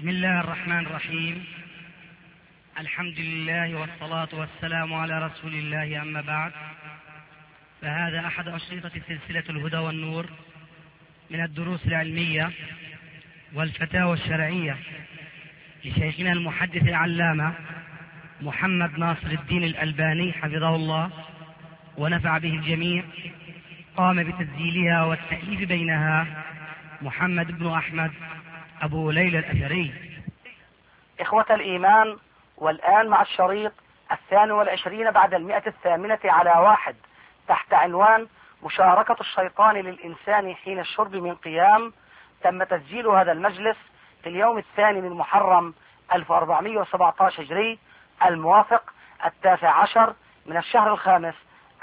بسم الله الرحمن الرحيم. الحمد لله والصلاة والسلام على رسول الله، أما بعد، فهذا أحد أشرطة سلسلة الهدى والنور من الدروس العلمية والفتاوى الشرعية لشيخنا المحدث العلامة محمد ناصر الدين الألباني حفظه الله ونفع به الجميع. قام بتسجيلها والتأليف بينها محمد بن أحمد أبو ليلى الأثري. إخوة الإيمان، والآن مع الشريط 22 بعد 108 تحت عنوان مشاركة الشيطان للإنسان حين الشرب من قيام. تم تسجيل هذا المجلس في اليوم 2 من محرم 1417 هجري، الموافق 19 من الشهر الخامس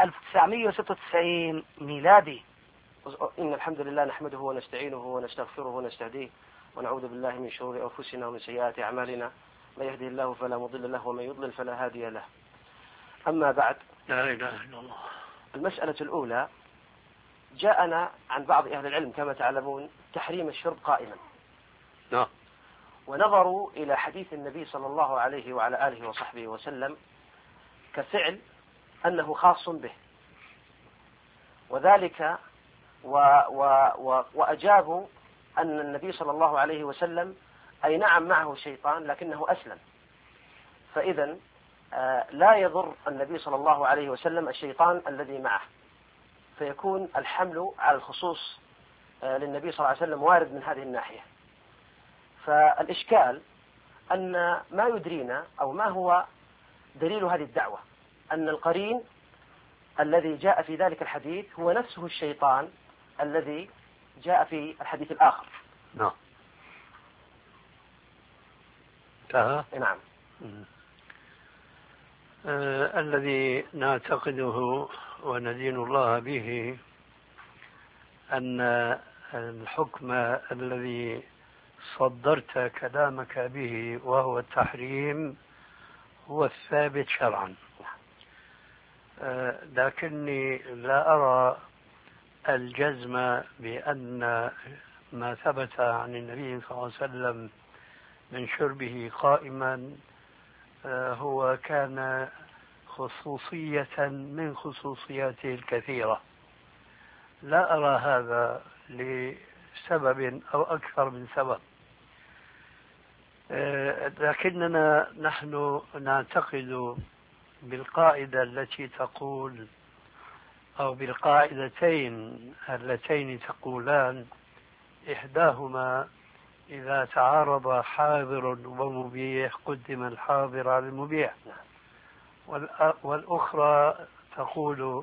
1996 ميلادي. إن الحمد لله نحمده ونستعينه ونستغفره ونستهديه ونعوذ بالله من شرور أنفسنا ومن سيئات أعمالنا، من يهده الله فلا مضل له ومن يضلل فلا هادي له. أما بعد، لا إله إلا الله. المسألة الأولى، جاءنا عن بعض أهل العلم كما تعلمون تحريم الشرب قائما. نعم. ونظروا إلى حديث النبي صلى الله عليه وعلى آله وصحبه وسلم كفعل أنه خاص به، وذلك وأجابوا أن النبي صلى الله عليه وسلم أي نعم معه شيطان لكنه أسلم، فإذا لا يضر النبي صلى الله عليه وسلم الشيطان الذي معه، فيكون الحمل على الخصوص للنبي صلى الله عليه وسلم وارد من هذه الناحية. فالإشكال أن ما يدرينا أو ما هو دليل هذه الدعوة أن القرين الذي جاء في ذلك الحديث هو نفسه الشيطان الذي جاء في الحديث الآخر. نعم. نعم. الذي نعتقده وندين الله به أن الحكم الذي صدرت كلامك به وهو التحريم هو الثابت شرعا، لكني لا أرى الجزم بأن ما ثبت عن النبي صلى الله عليه وسلم من شربه قائما هو كان خصوصية من خصوصياته الكثيرة. لا أرى هذا لسبب أو أكثر من سبب، لكننا نحن نعتقد بالقاعدة التي تقول أو بالقاعدتين اللتين تقولان إحداهما إذا تعارض حاضر ومبيح قدم الحاضر على المبيح، والأخرى تقول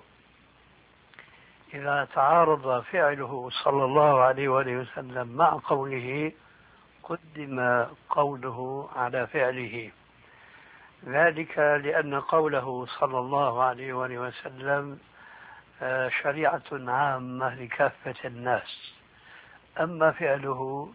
إذا تعارض فعله صلى الله عليه وآله وسلم مع قوله قدم قوله على فعله. ذلك لأن قوله صلى الله عليه وآله وسلم شريعة عامة لكافة الناس، أما فعله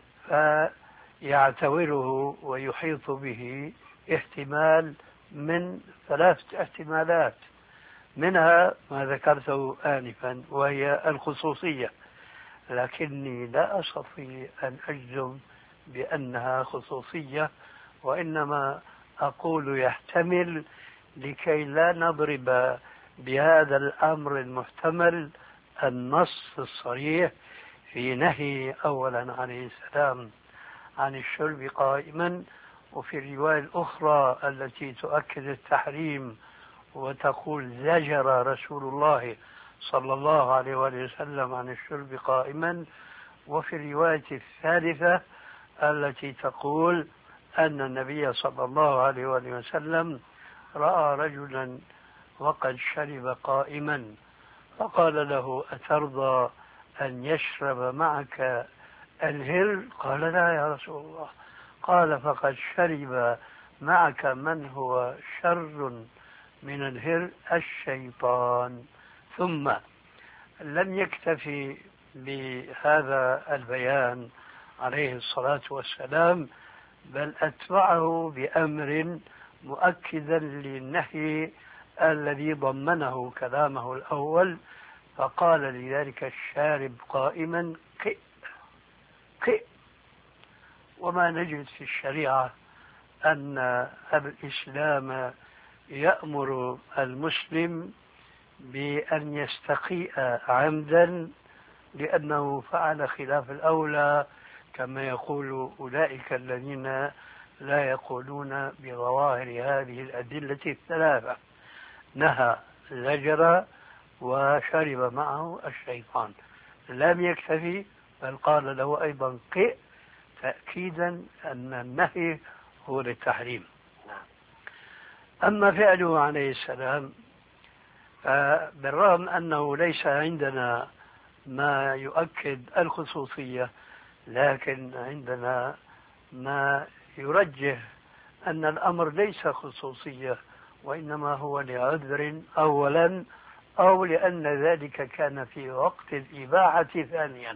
فيعتبره ويحيط به احتمال من 3 احتمالات، منها ما ذكرته آنفا وهي الخصوصية، لكني لا أستطيع أن أجزم بأنها خصوصية، وإنما أقول يحتمل لكي لا نضرب بهذا الأمر المحتمل النص الصريح في نهي أولا عليه السلام عن الشرب قائما، وفي الرواية الأخرى التي تؤكد التحريم وتقول زجر رسول الله صلى الله عليه وسلم عن الشرب قائما، وفي الرواية الثالثة التي تقول أن النبي صلى الله عليه وسلم رأى رجلا وقد شرب قائما فقال له أترضى أن يشرب معك الهر؟ قال لا يا رسول الله. قال فقد شرب معك من هو شر من الهر، الشيطان. ثم لم يكتفي بهذا البيان عليه الصلاة والسلام، بل أتبعه بأمر مؤكدا للنهي الذي ضمنه كلامه الأول، فقال لذلك الشارب قائما قئ قئ، وما نجد في الشريعة أن الإسلام يأمر المسلم بأن يستقيء عمدا لأنه فعل خلاف الأولى، كما يقول أولئك الذين لا يقولون بظواهر هذه الأدلة الثلاثة: نهى، زجر، وشرب معه الشيطان. لم يكتفي بل قال له أيضا قئ، تأكيدا أن النهي هو للتحريم. أما فعله عليه السلام بالرغم أنه ليس عندنا ما يؤكد الخصوصية، لكن عندنا ما يرجح أن الأمر ليس خصوصية، وإنما هو لعذر أولا، أو لأن ذلك كان في وقت الإباحة ثانيا.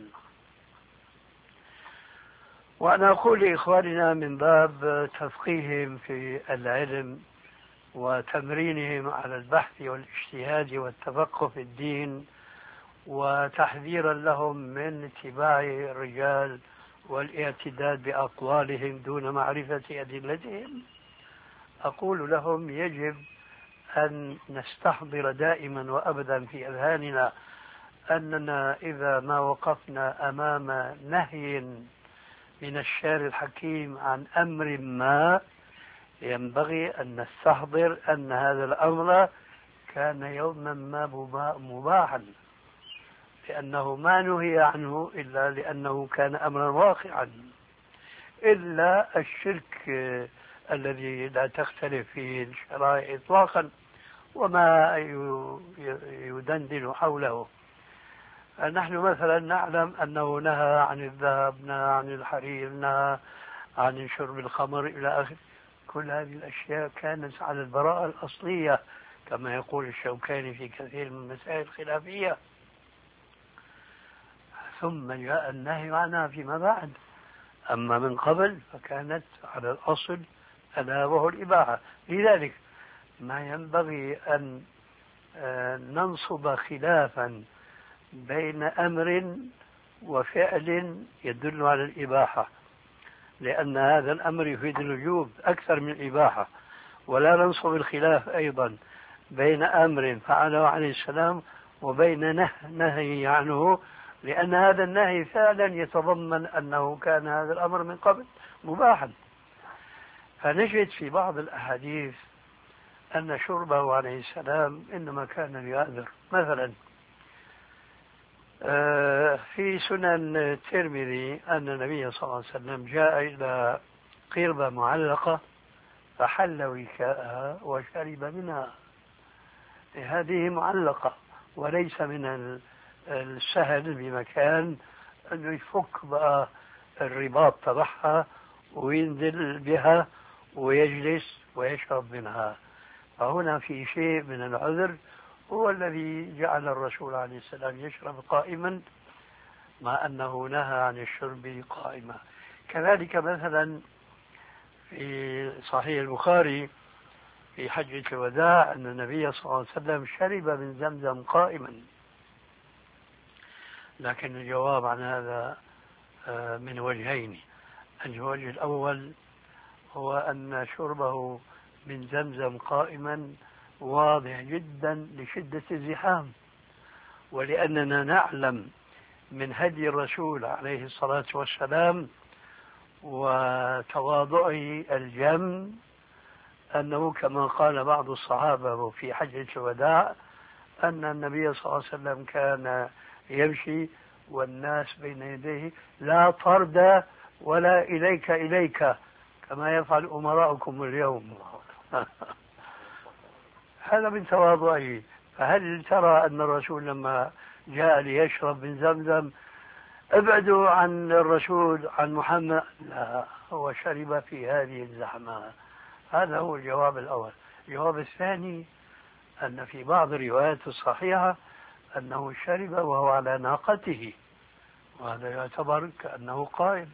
وأنا أقول لإخواننا من باب تفقيههم في العلم وتمرينهم على البحث والاجتهاد والتفقه في الدين، وتحذيرا لهم من اتباع الرجال والاعتداد بأقوالهم دون معرفة أدلتهم، أقول لهم يجب أن نستحضر دائما وأبدا في أذهاننا أننا إذا ما وقفنا أمام نهي من الشارع الحكيم عن أمر ما، ينبغي أن نستحضر أن هذا الأمر كان يوما ما مباحا، لأنه ما نهي عنه إلا لأنه كان أمرا واقعا، إلا الشرك الذي لا تختلف فيه الشرائع إطلاقا وما يدندن حوله. نحن مثلا نعلم أنه نهى عن الذهب، نهى عن الحرير، نهى عن شرب الخمر إلى آخره. كل هذه الأشياء كانت على البراءة الأصلية كما يقول الشوكاني في كثير من المسائل الخلافية، ثم جاء النهي عنها فيما بعد. أما من قبل فكانت على الأصل ألا وهو الإباحة. لذلك ما ينبغي أن ننصب خلافا بين أمر وفعل يدل على الإباحة، لأن هذا الأمر يفيد الوجوب أكثر من الإباحة. ولا ننصب الخلاف أيضا بين أمر فعله عليه السلام وبين نهي عنه، لأن هذا النهي فعلا يتضمن أنه كان هذا الأمر من قبل مباحا. فنجد في بعض الأحاديث أن شربه عليه السلام إنما كان ليعذر. مثلا في سنن الترمذي أن النبي صلى الله عليه وسلم جاء إلى قربة معلقة فحل وكاءها وشرب منها. هذه معلقة وليس من السهل بمكان أنه يفك بقى الرباط تبعها وينزل بها ويجلس ويشرب منها. فهنا في شيء من العذر هو الذي جعل الرسول عليه السلام يشرب قائما مع أنه نهى عن الشرب قائما. كذلك مثلا في صحيح البخاري في حجة الوداع أن النبي صلى الله عليه وسلم شرب من زمزم قائما. لكن الجواب عن هذا من وجهين. الوجه الأول هو أن شربه من زمزم قائما واضح جدا لشدة الزحام، ولأننا نعلم من هدي الرسول عليه الصلاة والسلام وتواضعه الجم أنه كما قال بعض الصحابة في حجة الوداع أن النبي صلى الله عليه وسلم كان يمشي والناس بين يديه لا طرد ولا إليك كما يفعل أمراؤكم اليوم. هذا من تواضعه. فهل ترى أن الرسول لما جاء ليشرب من زمزم ابعدوا عن الرسول عن محمد؟ لا، هو شرب في هذه الزحمة. هذا هو الجواب الأول. الجواب الثاني أن في بعض الروايات الصحيحة أنه شرب وهو على ناقته، وهذا يعتبر كأنه قائم.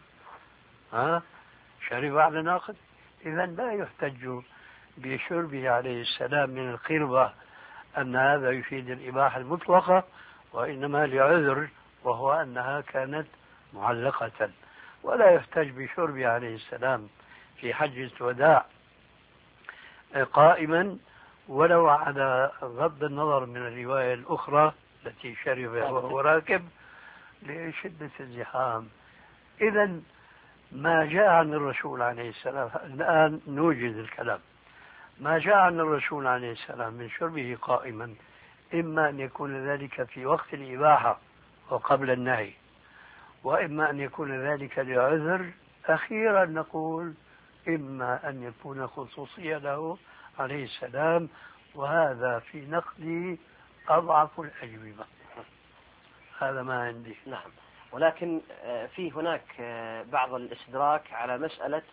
شرب على ناقته. إذا لا يحتج بشربه عليه السلام من القربة أن هذا يفيد الإباحة المطلقة، وإنما لعذر وهو أنها كانت معلقة. ولا يحتج بشربه عليه السلام في حجة الوداع قائما، ولو على غض النظر من الرواية الأخرى التي شرب وهو راكب لشدة الزحام. إذا ما جاء عن الرسول عليه السلام، الآن نوجد الكلام، ما جاء عن الرسول عليه السلام من شربه قائما إما أن يكون ذلك في وقت الإباحة وقبل النهي، وإما أن يكون ذلك لعذر. أخيرا نقول إما أن يكون خصوصية له عليه السلام، وهذا في نقدي أضعف الأجوبة. هذا ما عندي. نعم، ولكن في هناك بعض الاستدراك على مسألة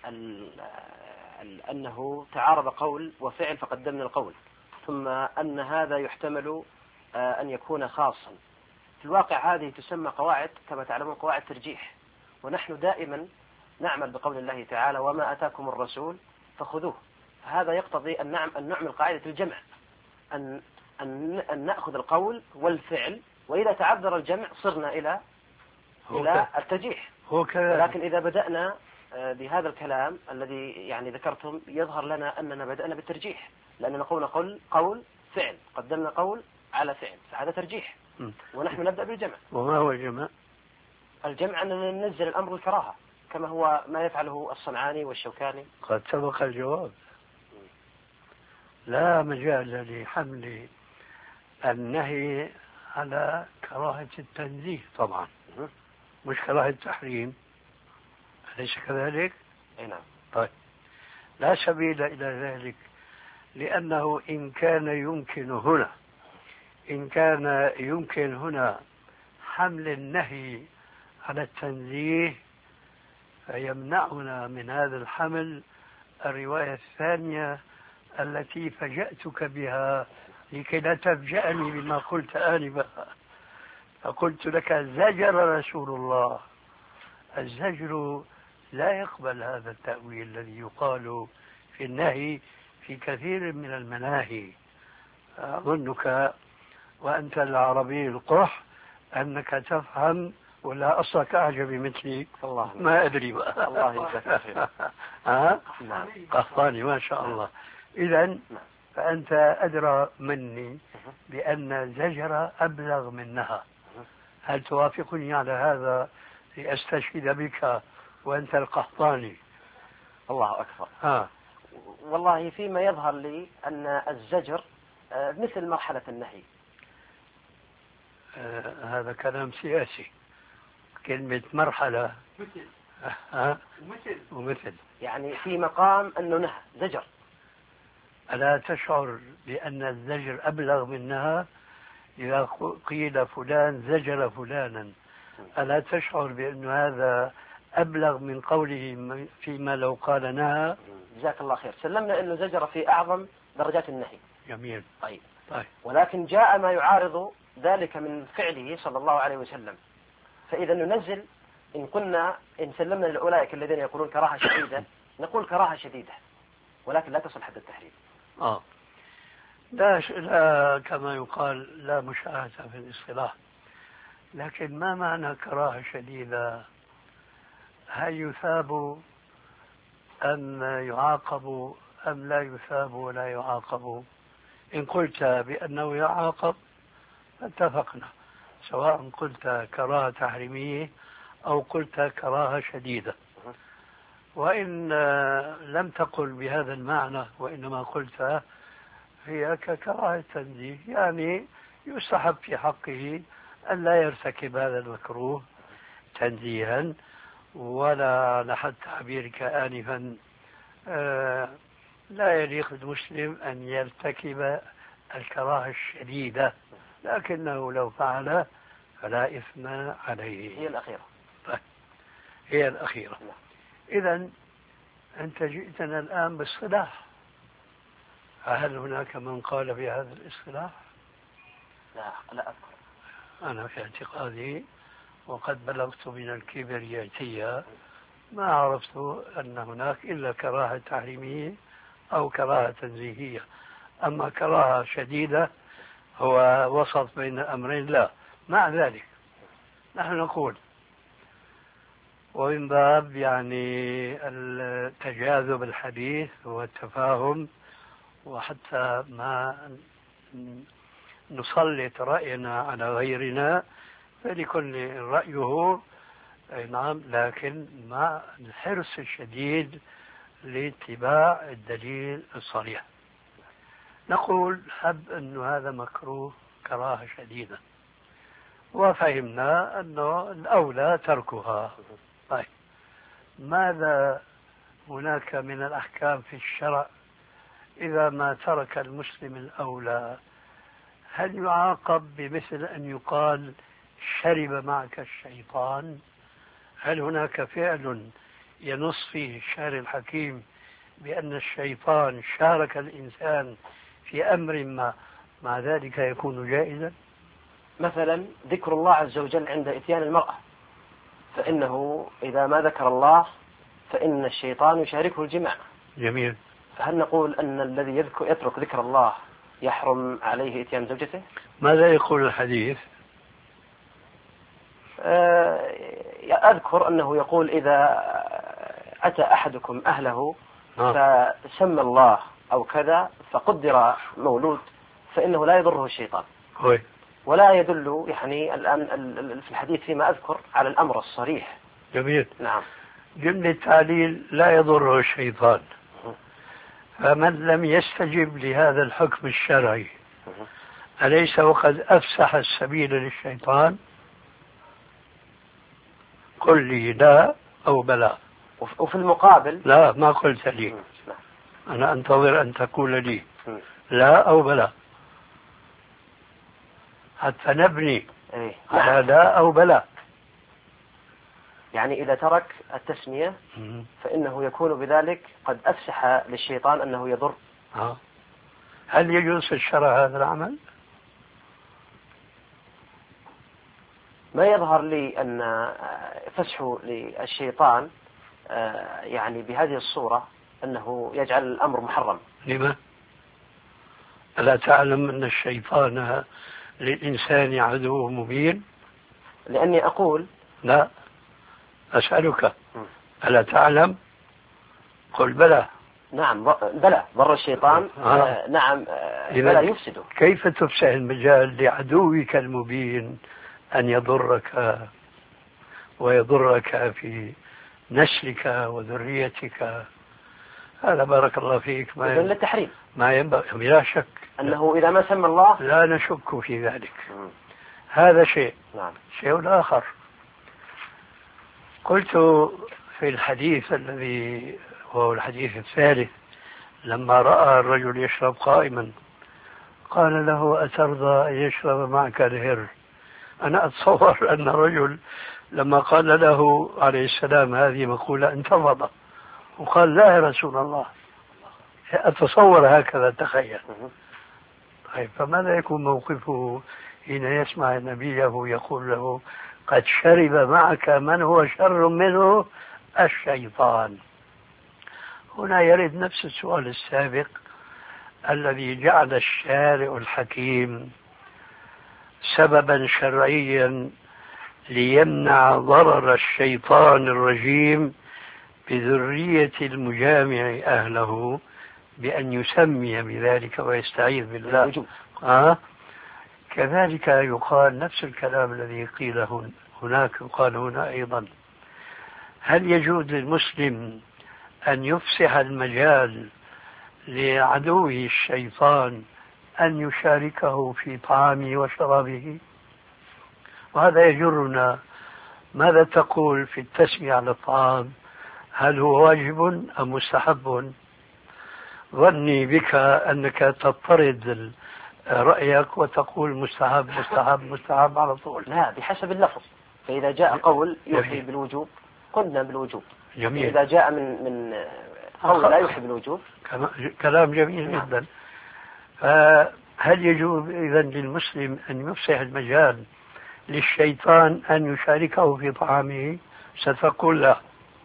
أنه تعارض قول وفعل فقدمنا القول، ثم أن هذا يحتمل أن يكون خاصا. في الواقع هذه تسمى قواعد كما تعلمون قواعد ترجيح، ونحن دائما نعمل بقول الله تعالى وما أتاكم الرسول فخذوه. هذا يقتضي أن نعمل قاعدة الجمع، أن نأخذ القول والفعل، وإذا تعذر الجمع صرنا إلى الترجيح. لكن إذا بدأنا بهذا الكلام الذي يعني ذكرتم يظهر لنا أننا بدأنا بالترجيح، لأننا قول فعل، قدمنا قول على فعل، فهذا ترجيح، ونحن نبدأ بالجمع. وما هو الجمع؟ الجمع أننا ننزل الأمر الكراهة كما هو ما يفعله الصنعاني والشوكاني. قد سبق الجواب. لا مجال لحمل النهي على كراهة التنزيه طبعا، مش كراهة التحريم، أليس كذلك؟ أي نعم. طيب، لا سبيل إلى ذلك، لأنه إن كان يمكن هنا حمل النهي على التنزيه، فيمنعنا من هذا الحمل الرواية الثانية التي فجأتك بها لكي لا تفجأني بما قلت آنفا. فقلت لك زجر رسول الله. الزجر لا يقبل هذا التأويل الذي يقال في النهي في كثير من المناهي. أظنك وأنت العربي القح أنك تفهم، ولا أصلك أعجب مثلي؟ الله ما أدري بقى. الله يجزاك خير. نعم. قحطاني ما شاء الله. إذن فأنت أدرى مني بأن الزجر أبلغ منها. هل توافقني على هذا لأستشهد بك وأنت القحطاني؟ الله أكبر. والله فيما يظهر لي أن الزجر مثل مرحلة النهي. هذا كلام سياسي. كلمة مرحلة ومثل يعني في مقام أنه نهى زجر. ألا تشعر بأن الزجر أبلغ منها؟ إذا قيل فلان زجر فلانا، ألا تشعر بأن هذا أبلغ من قوله فيما لو قال نهى؟ جزاك الله خير. سلمنا أنه زجر في أعظم درجات النهي. جميل. طيب. ولكن جاء ما يعارض ذلك من فعله صلى الله عليه وسلم، فإذا ننزل إن سلمنا لأولئك الذين يقولون كراهة شديدة نقول كراهة شديدة، ولكن لا تصل حد التحريم. لا كما يقال لا مشاهدة في الاصطلاح. لكن ما معنى كراهة شديدة؟ هل يثاب أم يعاقب أم لا يثاب ولا يعاقب؟ إن قلت بأنه يعاقب اتفقنا، سواء قلت كراهة تحريمية أو قلت كراهة شديدة. وإن لم تقل بهذا المعنى وإنما قلت هي ككراهة تنزيه، يعني يستحب في حقه أن لا يرتكب هذا المكروه تنزيها، ولا لحد تعبيرك آنفا لا يليق بالمسلم أن يرتكب الكراهة الشديدة، لكنه لو فعل فلا إثم عليه. هي الأخيرة. إذن أنت جئتنا الآن بالصلاح، هل هناك من قال بهذا الاصطلاح؟ لا أذكر. أنا في اعتقادي وقد بلغت من الكبرياتية ما عرفت أن هناك إلا كراهة تحريمية أو كراهة تنزيهية. أما كراهة شديدة هو وسط بين الأمرين لا. مع ذلك نحن نقول ومن باب يعني التجاذب الحديث والتفاهم، وحتى ما نسلط رأينا على غيرنا، فلكل رأيه. نعم، لكن مع الحرص الشديد لاتباع الدليل الصريح. نقول هب أن هذا مكروه كراهة شديدة، وفهمنا أنه الأولى تركها. طيب، ماذا هناك من الأحكام في الشرع إذا ما ترك المسلم الأولى؟ هل يعاقب بمثل أن يقال شرب معك الشيطان؟ هل هناك فعل ينص فيه الشارع الحكيم بأن الشيطان شارك الإنسان في أمر ما مع ذلك يكون جائزا؟ مثلا ذكر الله عز وجل عند إتيان المرأة، فإنه إذا ما ذكر الله فإن الشيطان يشاركه الجماع. جميل. فهل نقول أن الذي يترك ذكر الله يحرم عليه إتيان زوجته؟ ماذا يقول الحديث؟ أذكر أنه يقول إذا أتى أحدكم أهله فسمى الله أو كذا فقدر مولود فإنه لا يضره الشيطان. ولا يدل يعني الآن في الحديث فيما أذكر على الأمر الصريح. جميل. نعم. جملة تعليل لا يضره الشيطان. فمن لم يستجب لهذا الحكم الشرعي أليس وقد أفسح السبيل للشيطان؟ قل لي لا أو بلى. وفي المقابل لا، ما قلت لي. أنا أنتظر أن تقول لي لا أو بلى حتى نبني على لا أو بلى. يعني إذا ترك التسمية فإنه يكون بذلك قد أفسح للشيطان أنه يضر. هل يجوز في الشرع هذا العمل؟ ما يظهر لي أن فسحه للشيطان يعني بهذه الصورة أنه يجعل الأمر محرم. لما؟ ألا تعلم أن الشيطان للإنسان عدو مبين؟ لأني أقول لا، أسألك ألا تعلم؟ قل بلى. نعم بلى، ضر الشيطان. نعم بلى يفسده. كيف تفسح المجال لعدوك المبين أن يضرك ويضرك في نسلك وذريتك؟ هذا بارك الله فيك ما للتحريم. ما ينبغي، بلا شك أنه إذا ما سمى الله لا نشك في ذلك. هذا شيء. نعم. شيء آخر، قلت في الحديث الذي وهو الحديث الثالث لما رأى الرجل يشرب قائما قال له أترضى أن يشرب معك الهر؟ أنا أتصور أن الرجل لما قال له عليه السلام هذه مقولة انتفض وقال لا يا رسول الله. أتصور هكذا، تخيل. طيب، فماذا يكون موقفه حين يسمع نبيه يقول له قد شرب معك من هو شر منه الشيطان؟ هنا يرد نفس السؤال السابق الذي جعل الشارع الحكيم سببا شرعيا ليمنع ضرر الشيطان الرجيم بذرية المجامع أهله بأن يسمي بذلك ويستعيذ بالله. كذلك يقال نفس الكلام الذي قيل هناك يقال هنا أيضا. هل يجوز للمسلم أن يفسح المجال لعدوه الشيطان أن يشاركه في طعامه وشرابه؟ وهذا يجرنا، ماذا تقول في التسمية على الطعام؟ هل هو واجب أم مستحب؟ ظني بك أنك تضطرد رأيك وتقول مستحب مستحب مستحب على طول. لا، بحسب اللفظ. فإذا جاء قول يوحي بالوجوب قلنا بالوجوب. جميل. إذا جاء من قول لا يوحي بالوجوب كلام جميل جدا. فهل يجوز إذا للمسلم أن يفسح المجال للشيطان أن يشاركه في طعامه؟ ستقول لا،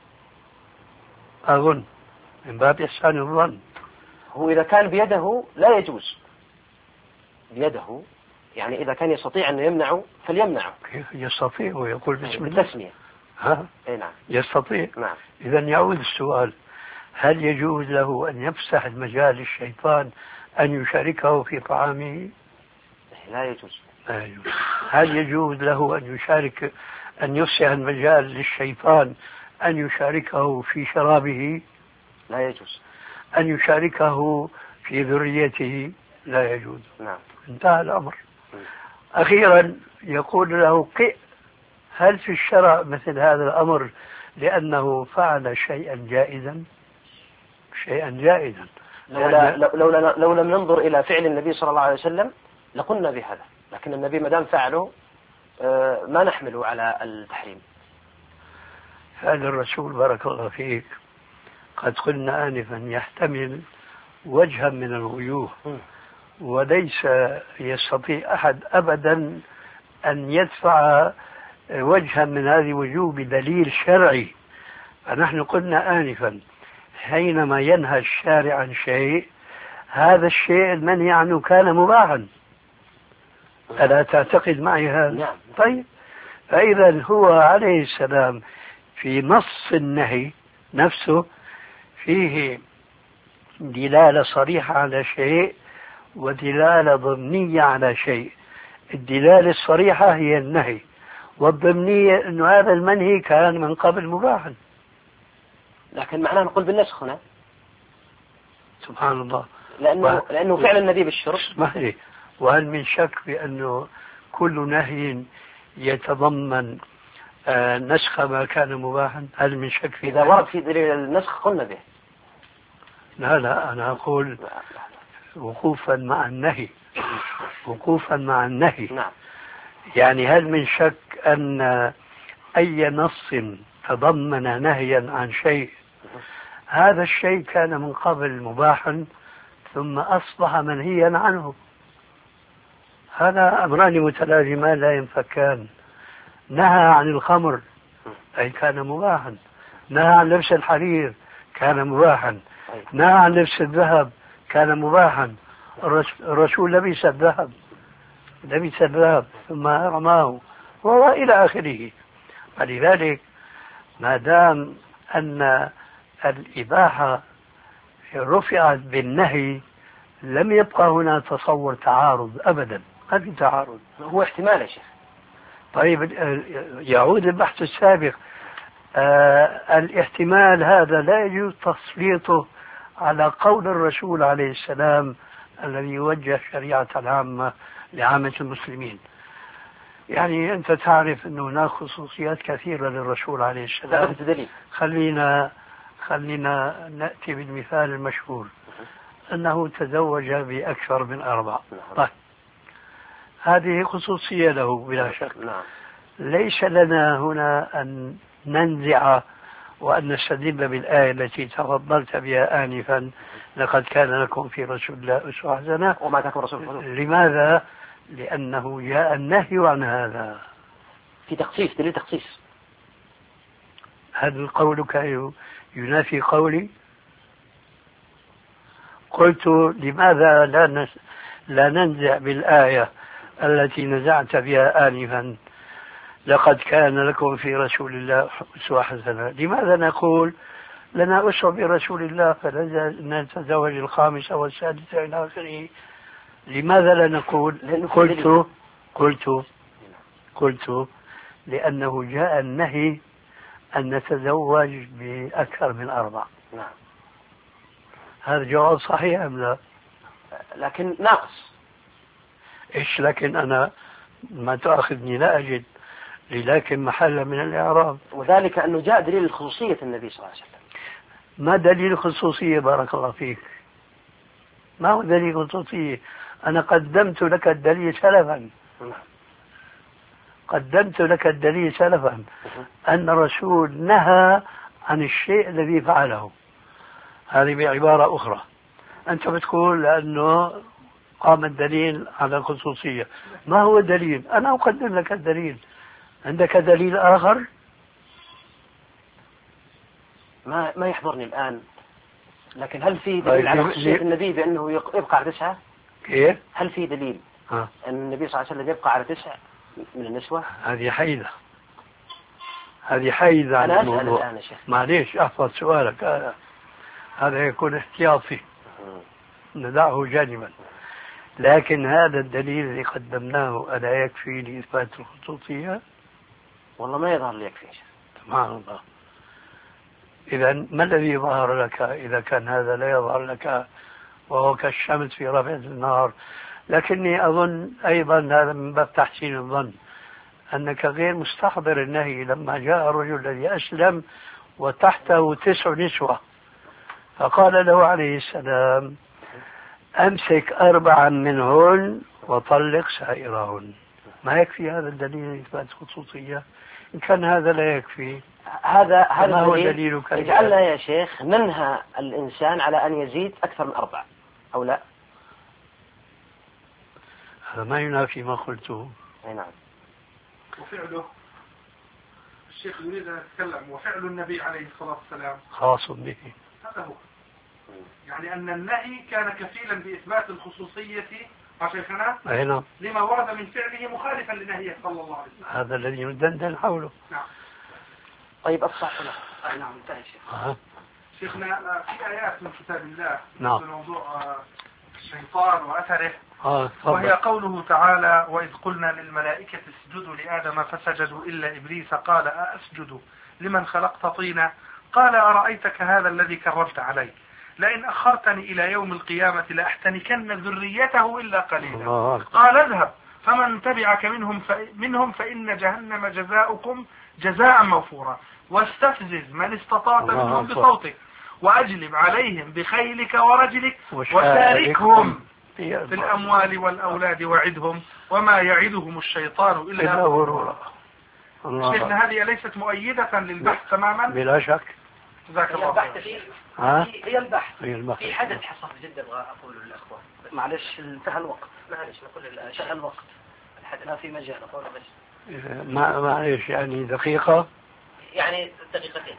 أظن من باب إحسان الظن. هو إذا كان بيده لا يجوز، بيده يعني إذا كان يستطيع أن يمنعه فليمنعه. كيف يستطيع ويقول بسم الله؟ التسمية. ها؟ أي نعم. يستطيع. نعم. إذا يعود السؤال: هل يجوز له أن يفسح المجال للشيطان أن يشاركه في طعامه؟ لا يجوز. لا يجوز. هل يجوز له أن يفسح المجال للشيطان أن يشاركه في شرابه؟ لا يجوز. أن يشاركه في ذريته؟ لا يجوز. نعم. انتهى الأمر. أخيرا يقول له: هل في الشرع مثل هذا الأمر لأنه فعل شيئا جائزا؟ شيئا جائزا. لو لم ننظر إلى فعل النبي صلى الله عليه وسلم لقلنا بهذا، لكن النبي ما دام فعله ما نحمله على التحريم. هذا الرسول بارك الله فيك قد قلنا آنفا يحتمل وجها من الوجوه، وليس يستطيع أحد أبدا أن يدفع وجها من هذه الوجوه بدليل شرعي. فنحن قلنا آنفا حينما ينهى الشارع عن شيء، هذا الشيء المنهي عنه كان مباحا. ألا تعتقد معي هذا؟ نعم. طيب، فإذا هو عليه السلام في نص النهي نفسه فيه دلالة صريحة على شيء ودلالة ضمنية على شيء. الدلالة الصريحة هي النهي، والضمنية أن هذا المنهي كان من قبل مباحا. لكن معناه نقول بالنسخ هنا. سبحان الله. لأنه فعل النبي بالشرب. اسمح لي، وهل من شك بأنه كل نهي يتضمن نسخ ما كان مباحا؟ هل من شك في إذا ورد في دليل النسخ قلنا به. لا، أنا أقول وقوفا مع النهي. وقوفا مع النهي. نعم. يعني هل من شك أن أي نص تضمن نهيا عن شيء هذا الشيء كان من قبل مباحا ثم أصبح منهيا عنه؟ هذا أمران متلازمان لا ينفكان. نهى عن الخمر أي كان مباحا، نهى عن لبس الحرير كان مباحا، نهى عن لبس الذهب كان مباحا. الرسول لبس الذهب ثم رماه وإلى آخره. فلذلك ما دام أن الإباحة رفعت بالنهي لم يبقى هنا تصور تعارض أبدا، ما في تعارض. هو احتمال يا شيخ. طيب، يعود البحث السابق. الاحتمال هذا لا يجوز تسليطه على قول الرسول عليه السلام الذي يوجه الشريعة العامة لعامة المسلمين. يعني أنت تعرف أن هناك خصوصيات كثيرة للرسول عليه السلام. خلينا نأتي بالمثال المشهور أنه تزوج بأكثر من 4. طيب، هذه خصوصية له بلا شك. ليس لنا هنا أن ننزع وأن نستدل بالآية التي تفضلت بها آنفا: لقد كان لكم في رسول الله أسوة حسنة. وما كان رسول الله. لماذا؟ لأنه جاء النهي عن هذا في تخصيص، دليل تخصيص. هل قولك ينافي قولي؟ قلت لماذا لا ننزع بالآية التي نزعت بها آنفا: لقد كان لكم في رسول الله أسوة حسنة؟ لماذا نقول لنا أسوة برسول الله فنتزوج الخامسة والسادسة إلى آخره؟ لماذا لا نقول؟ قلت لأنه جاء النهي أن نتزوج بأكثر من 4. نعم. هذا جواب صحيح أم لا؟ لكن ناقص. إيش لكن؟ أنا ما تأخذني لا أجد لكن محل من الإعراب. وذلك أنه جاء دليل خصوصية النبي صلى الله عليه وسلم. ما دليل خصوصية بارك الله فيك؟ ما هو دليل خصوصية؟ أنا قدمت لك الدليل سلفا. قدمت لك الدليل سلفا أن الرسول نهى عن الشيء الذي فعله. هذه بعبارة أخرى أنت بتقول لأنه قام الدليل على الخصوصية. ما هو الدليل؟ أنا أقدم لك الدليل. عندك دليل آخر؟ ما يحضرني الآن. لكن هل في دليل على خصوصية النبي بأنه يبقى على 9؟ كيف؟ هل في دليل أن النبي صلى الله عليه وسلم يبقى على 9 من النسوة؟ هذه حيلة. هذه حيز عن أنا أسأل الموضوع. الآن يا شيخ. معليش احفظ سؤالك، هذا يكون احتياطي ندعه جانبا. لكن هذا الدليل اللي قدمناه ألا يكفي لإثبات الخصوصية؟ والله ما يظهر لي يكفي. سبحان الله. إذا ما الذي ظهر لك إذا كان هذا لا يظهر لك وهو كالشمس في ربع النهار؟ لكني أظن أيضا هذا من باب تحسين الظن أنك غير مستحضر النهي لما جاء الرجل الذي أسلم وتحته 9 نسوة فقال له عليه السلام أمسك 4 منهن وطلق سائرهن. ما يكفي هذا الدليل لإثبات الخصوصية؟ إن كان هذا لا يكفي هذا هو الدليل يجعلنا يا شيخ ننهى الإنسان على أن يزيد أكثر من 4 أو لا؟ هذا ما ينافي ما قلته. أي نعم. وفعله الشيخ يريد أن يتكلم وفعل النبي عليه الصلاة والسلام خاص به. هذا هو، يعني أن النهي كان كفيلا بإثبات الخصوصية شيخنا لما ورد من فعله مخالفا لنهيه صلى الله عليه وسلم. هذا الذي ندندن حوله. نعم. طيب أصح له. نعم انتهى شيخ. شيخنا في آيات من كتاب الله نعم. في موضوع الشيطان وأثره وهي قوله تعالى وإذ قلنا للملائكة اسجدوا لآدم فسجدوا إلا إبليس قال أسجد لمن خلقت طينا قال أرأيتك هذا الذي كرمت علي لئن أخرتني إلى يوم القيامة لأحتنكن ذريته إلا قليلا قال اذهب فمن تبعك منهم فإن جهنم جزاؤكم جزاء موفورا واستفزز من استطعت منهم بصوتك وأجلب عليهم بخيلك ورجلك وشاركهم في الأموال والأولاد وعدهم وما يعدهم الشيطان إلا غرورا. شيخنا هذه ليست مؤيدة للبحث تماما؟ بلا شك. جزاك الله خير. هي البحث. في حدث حصل جدا أقول للأخوة معلش انتهى الوقت. معلش نقول انتهى الوقت. الحدث ما في مجال أقول بس. معلش يعني دقيقة. يعني دقيقتين.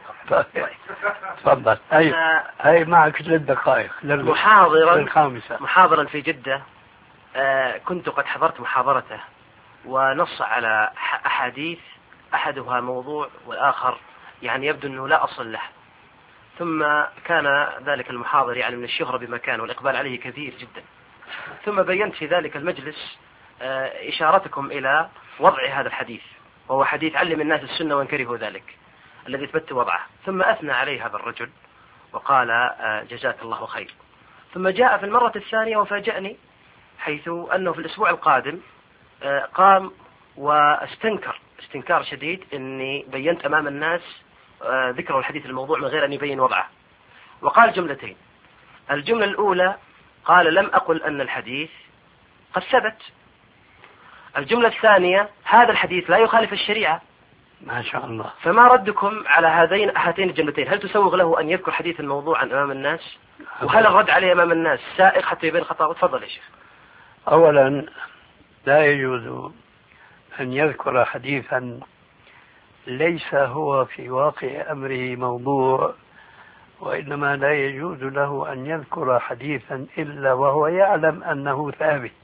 تفضل. هاي معك 3 دقائق. محاضرا في جدة. كنت قد حضرت محاضرته ونص على أحاديث أحدها موضوع والآخر يعني يبدو أنه لا أصل له. ثم كان ذلك المحاضر يعني من الشهرة بمكان والإقبال عليه كثير جدا. ثم بينت في ذلك المجلس إشارتكم إلى وضع هذا الحديث وهو حديث علم الناس السنة وان كرهوا ذلك الذي اثبت وضعه. ثم أثنى عليه هذا الرجل وقال جزاك الله خير. ثم جاء في المرة الثانية وفاجأني حيث أنه في الأسبوع القادم قام واستنكر استنكار شديد أني بينت أمام الناس ذكر الحديث الموضوع من غير أن يبين وضعه. وقال جملتين. الجملة الأولى قال لم أقل أن الحديث قد ثبت. الجملة الثانية هذا الحديث لا يخالف الشريعة. ما شاء الله. فما ردكم على هاتين الجملتين؟ هل تسوغ له أن يذكر حديث الموضوع أمام الناس؟ وهل الرد عليه أمام الناس سائغ حتى يبين خطأه؟ تفضل يا شيخ. أولا لا يجوز أن يذكر حديثا ليس هو في واقع أمره موضوع، وإنما لا يجوز له أن يذكر حديثا إلا وهو يعلم أنه ثابت.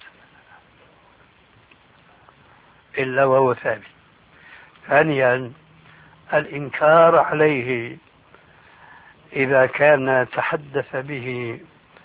إلا وهو ثابت. ثانيا الإنكار عليه إذا كان تحدث به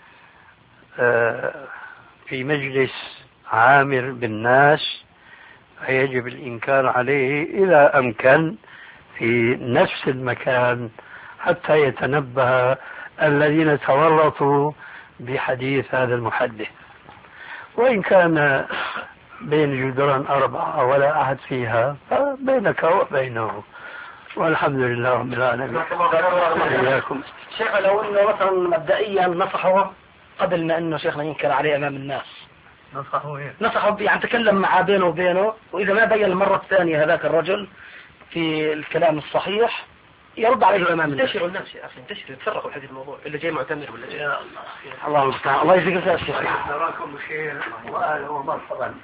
في مجلس عامر بالناس فيجب الإنكار عليه إذا أمكن في نفس المكان حتى يتنبه الذين تورطوا بحديث هذا المحدث. وإن كان بين جدران 4 ولا أحد فيها فبينك وبينه، والحمد لله رب العالمين. إياكم. شيخ لو انه مثلا مبدئيا نصحه قبل ما انه شيخنا ينكر عليه امام الناس، نصحه يعني تكلم معه بينه وبينه، واذا ما بين المرة الثانية هذاك الرجل في الكلام الصحيح يرد عليه امام الناس. انتشروا الناس يا اخي، انتشروا يتفرقوا حديث الموضوع اللي جاي معتمر ولا جاي. يا الله المستعان. الله يجزيك الخير شيخ. نراكم بخير واهلا ومرحبا.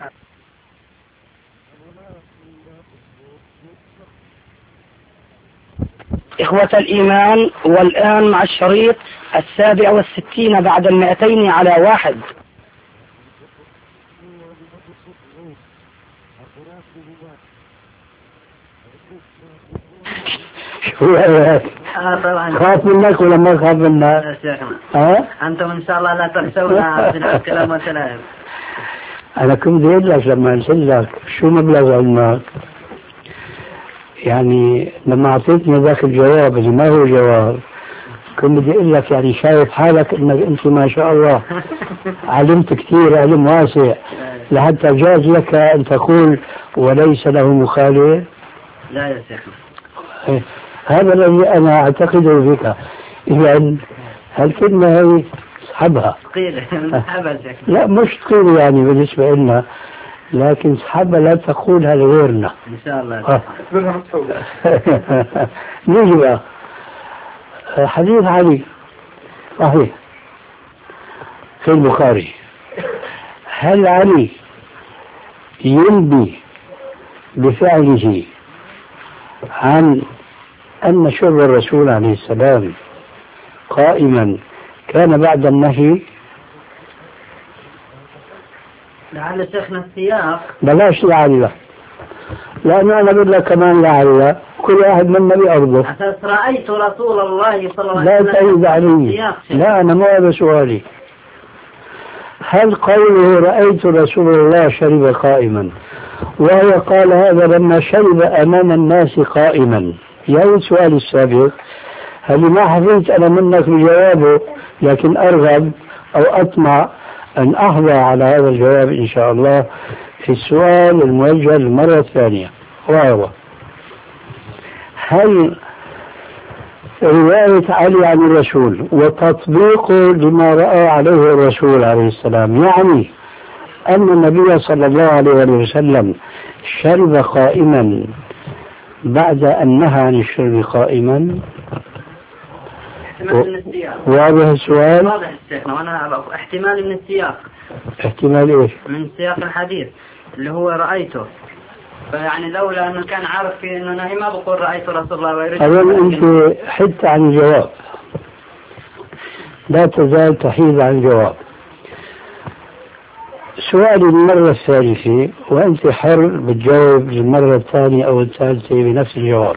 إخوة الإيمان، والآن مع الشريط 67 بعد 200 على 1. شو رأيك؟ طبعا. خاف منك ولا ما خاف منك؟ يا شيخنا أنتم إن شاء الله لا تنسونا في الكلام والكلام. أنا كنت أقول لك لما قلت لك شو مبلغ علمك، يعني لما أعطيتني ذاك الجواب اللي ما هو جواب كنت بدي أقول لك يعني شايف حالك إنك أنت ما شاء الله علمت كثير علم واسع لحتى جاز لك أن تقول وليس له مخالف. لا يا شيخنا هذا الذي أنا أعتقده فيك. إذا هالكلمة هي اسحبها. ثقيلة لا مش ثقيلة يعني بالنسبة لنا، لكن اسحبها لا تقولها لغيرنا إن شاء الله. نيجي بقى حديث علي صحيح في البخاري. هل علي ينبي بفعله عن أن شرب الرسول عليه السلام قائما كان بعد النهي؟ لعل شيخنا السياق بلاش لعل، لأنه أنا بقول لك كمان لعل كل واحد منا بأرضه. أساس رأيت رسول الله صلى الله عليه وسلم. لا تعيد علي، لا أنا مو هذا سؤالي. هل قوله رأيت رسول الله شرب قائما وهو قال هذا لما شرب أمام الناس قائما؟ يعني السؤال السابق هل ما حفظت أنا منك بجوابه، لكن أرغب أو أطمع أن أحظى على هذا الجواب إن شاء الله في السؤال الموجه للمرة الثانية، وهو هل رواية علي عن الرسول وتطبيقه لما رأى عليه الرسول عليه السلام يعني أن النبي صلى الله عليه وسلم شرب قائما بعد أن نهى عن الشرب قائما؟ واضح السؤال؟ واضح الشيخنا، وأنا احتمال من السياق. احتمال إيش؟ من سياق الحديث اللي هو رأيته، فيعني لولا أنه كان عارف في أنه نهي ما بقول رأيت رسول الله ويريد. أولا أنت حدت عن الجواب، لا تزال تحيد عن الجواب. سؤالي المرة الثالثة وأنت حر بتجاوب للمرة الثانية أو الثالثة بنفس الجواب.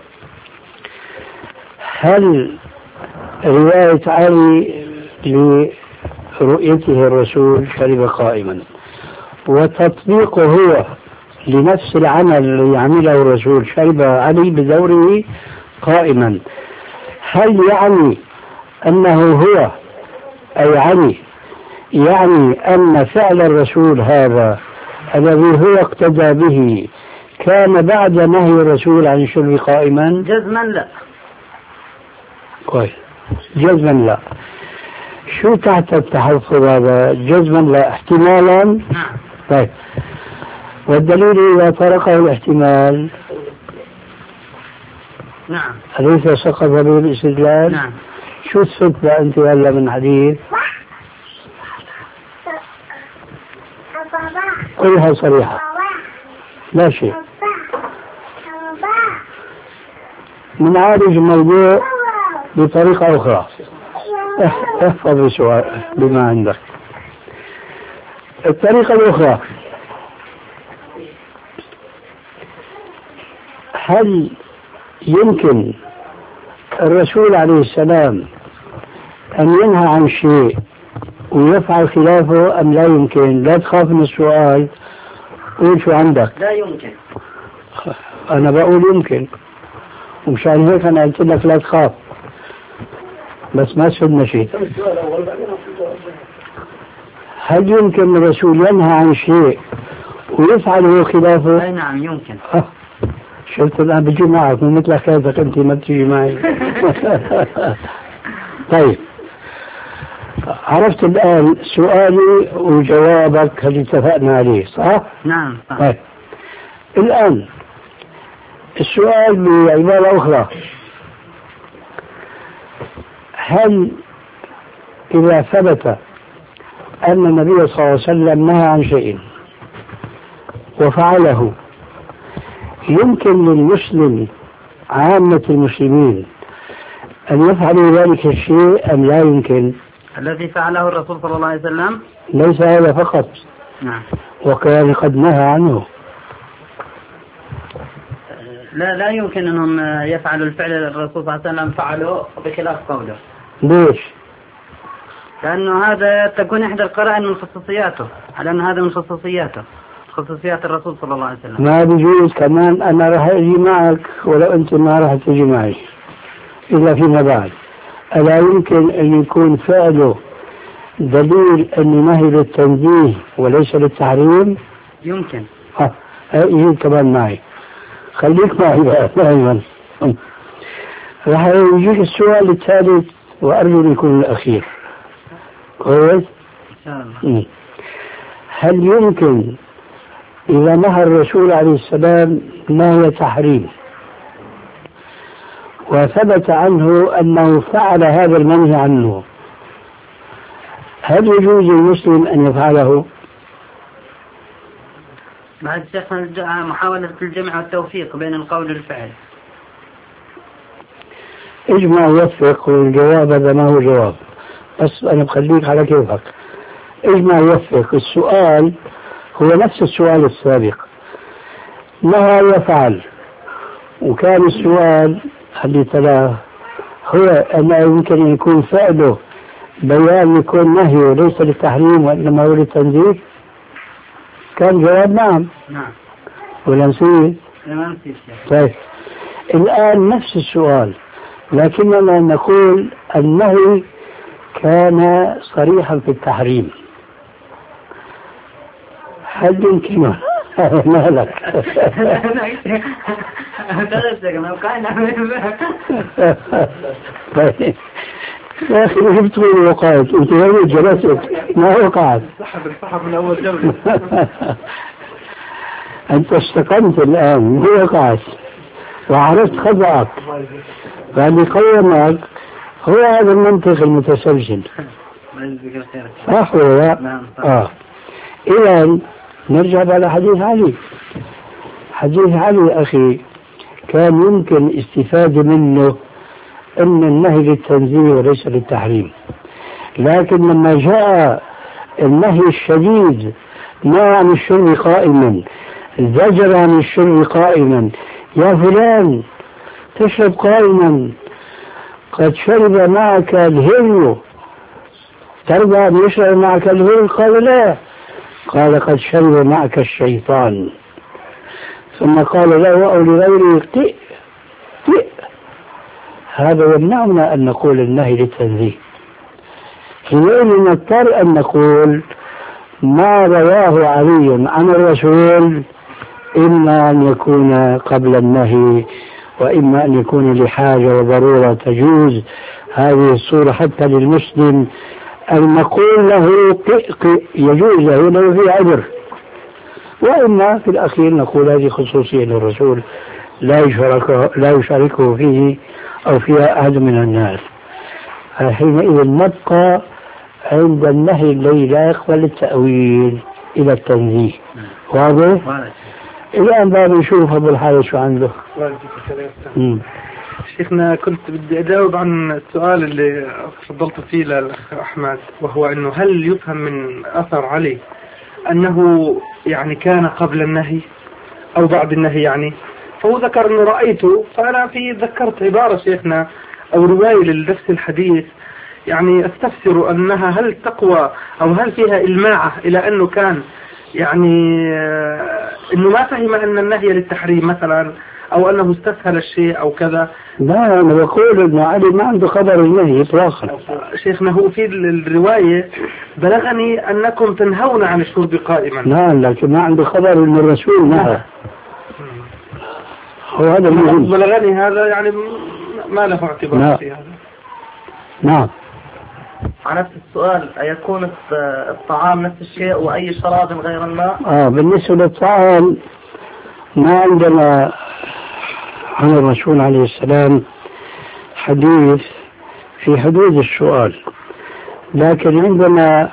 هل رواية علي لرؤيته الرسول شرب قائما وتطبيقه هو لنفس العمل الذي عمله الرسول شرب علي بدوره قائما، هل يعني أنه هو أي علي يعني أن فعل الرسول هذا الذي هو اقتدى به كان بعد نهي الرسول عن الشرب قائما؟ جزما لا. كويس، جزما لا. شو تحت التحفظ هذا؟ جزما لا احتمالا؟ نعم. طيب، والدليل إذا طرقه الاحتمال نعم أليس سقط به الاستدلال؟ نعم. شو الثبت أنت هلا من حديث؟ قلها صريحة لا شيء، نعالج الموضوع بطريقة أخرى. احفظ السؤال بما عندك. الطريقة الأخرى، هل يمكن الرسول عليه السلام أن ينهى عن شيء ويفعل خلافه أم لا يمكن؟ لا تخاف من السؤال، قول شو عندك. لا يمكن. أنا بقول يمكن، ومشان هيك أنا قلت لك لا تخاف، بس ما سفدنا شيء. هل يمكن الرسول ينهى عن شيء ويفعله خلافه؟ أي نعم يمكن. شفت الآن بجي معك مو مثل حكايتك أنت ما بتجي معي. طيب، عرفت الآن سؤالي وجوابك هل اتفقنا عليه صح؟ نعم صح. طيب، الآن السؤال بعبارة أخرى، هل إذا ثبت أن النبي صلى الله عليه وسلم نهى عن شيء وفعله يمكن للمسلم عامة المسلمين أن يفعلوا ذلك الشيء أم لا يمكن؟ الذي فعله الرسول صلى الله عليه وسلم ليس هذا فقط، نعم، وكان قد نهى عنه. لا يمكن أنهم يفعلوا الفعل الرسول صلى الله عليه وسلم فعلوا بخلاف قوله. ليش؟ لأنه هذا تكون إحدى القرائن من خصوصياته، على أن هذا من خصوصيات الرسول صلى الله عليه وسلم. ما بيجوز كمان أنا راح أجي معك ولو أنت ما راح تجي معي إلا فيما بعد. ألا يمكن أن يكون فعله دليل أن نهي للتنزيه وليس للتحريم؟ يمكن. يجي كمان معي، خليك معي بقى دائما. راح يجيك السؤال الثالث وأرجو أن يكون الأخير. كويس؟ إن شاء الله. هل يمكن إذا نهى الرسول عليه السلام نهي تحريم وثبت عنه أنه فعل هذا المنهي عنه، هل يجوز للمسلم أن يفعله؟ بعد شيخنا محاولة الجمع والتوفيق بين القول والفعل. اجمع ووفق، والجواب هذا ما هو جواب، بس أنا بخليك على كيفك. اجمع ووفق، السؤال هو نفس السؤال السابق، نهى يفعل، وكان السؤال اللي تلاه هو أنه يمكن أن يكون فعله بيان يكون نهي وليس للتحريم وإنما هو للتنزيه. كان جواب نعم. نعم. ولا نسيت؟ لا نسيت. طيب الآن نفس السؤال، لكننا نقول النهي كان صريحا في التحريم. هل يمكن مالك؟ طيب يا أخي جبت لي وقعت، أنت وين جلست؟ ما وقعت؟ السحب من أول جولة. أنت استقمت الآن، ما وقعت وعرفت خطأك، فاللي قومك هو هذا المنطق المتسلسل، صح ولا لا؟ إذا نرجع على حديث علي. حديث علي أخي كان يمكن استفادة منه أن النهي للتنزيه وليس للتحريم، لكن لما جاء النهي الشديد نهى عن الشرب قائما، زجر عن الشرب قائما، يا فلان تشرب قائما قد شرب معك الهري، ترضى أن يشرب معك الهري؟ قال لا، قال قد شرب معك الشيطان، ثم قال له أو لغيره قئ. هذا يمنعنا أن نقول النهي للتنزيه. حينئذ نضطر أن نقول ما رواه علي عن الرسول إما أن يكون قبل النهي وإما أن يكون لحاجة وضرورة تجوز هذه الصورة حتى للمسلم أن نقول له قئ يجوز له لو في عذر، وإما في الأخير نقول هذه خصوصية للرسول لا يشاركه فيه أو فيها أحد من الناس. حينئذ نبقى عند النهي الذي لا يقبل التأويل إلى التنزيه. واضح؟ الآن بقى نشوف أبو الحارث شو عنده. شيخنا كنت بدي أجاوب عن السؤال اللي فضلت فيه للأخ أحمد، وهو أنه هل يفهم من أثر علي أنه يعني كان قبل النهي أو بعد النهي يعني؟ فهو ذكر أنه رأيته، فأنا ذكرت عبارة شيخنا أو رواية لنفس الحديث يعني استفسر أنها هل تقوى أو هل فيها إلماعة إلى أنه كان يعني أنه ما فهم أن النهي للتحريم مثلا أو أنه استسهل الشيء أو كذا. لا أنا بقول أن علي ما عنده خبر النهي إطلاقا. شيخنا هو في الرواية بلغني أنكم تنهون عن الشرب قائما. نعم لكن ما عنده خبر أن الرسول نهى. هو هذا المهم. بلغني هذا يعني ما له اعتبار في هذا. نعم. على نفس السؤال أيكون الطعام نفس الشيء وأي شراب غير الماء؟ بالنسبة للطعام ما عندنا عن الرسول عليه السلام حديث في حدود السؤال، لكن عندنا